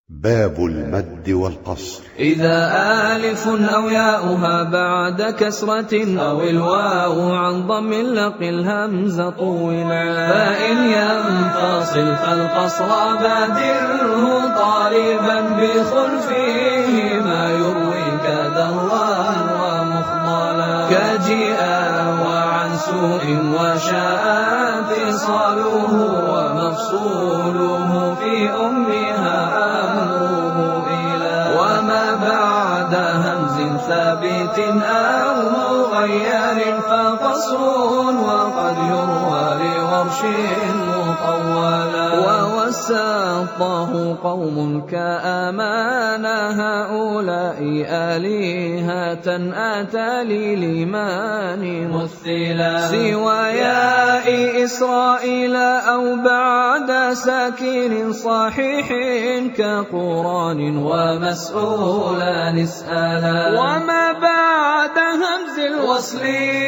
باب المد والقصر. إذا آلف أو ياؤها بعد كسرة أو الواو عن ضم لق الهمزة طولا، فإن ينفصل فالقصر بادره طالبا بخلفه ما يرويك درا ومخضلا، كجيء وعن سوء وشاء انفصاله ومفصوله في أمها ثابت أو مغير فقصر، وقد يروى لورش مطولا. ووسطه قوم كأمان هؤلاء آلهة آتى للإيمان مثلا، سوى ياء إسرائيل أو بعد ساكن صحيح كقران ومسؤولا نسألا، وما بعد همز الوصل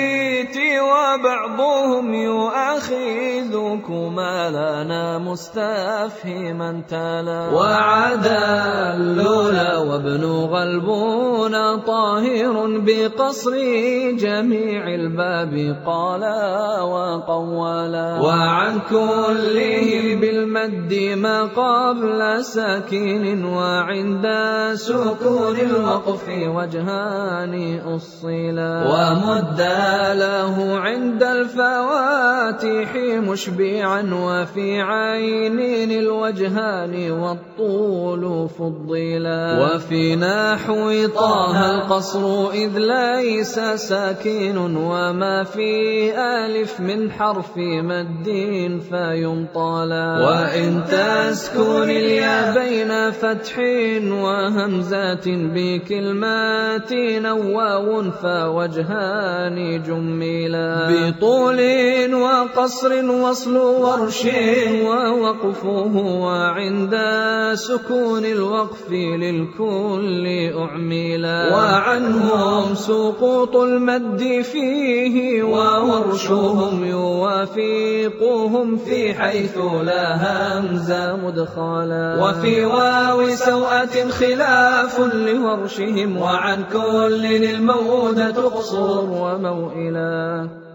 وبعضهم يؤاخذكما لنا مستفهما تلا، وعدا اللولا وابن غلبون طاهر بقصر جميع الباب قالا وقولا، وعن كله بالمد ما قبل ساكن وعند سكون الوقف وجهان أصلا، ومد له عند الفواتح مشبعا وفي عين الوجهان والطول فضلا، وفي نحو طه القصر إذ ليس ساكن وما في ألف من حرف مد فيمطلا، وإن تسكن الياء بين فتح وهمزات بكلمات واو فوجهان جملا، بطول وقصر وصل ورش ووقفه وعند سكون الوقف للكل أعملا، وعنهم سقوط المد فيه وورشهم يوافقهم في حيث لا همزة مدخلا، وفي واو سوءة خلاف لورشهم وعن كل المودة قصر وموئلا.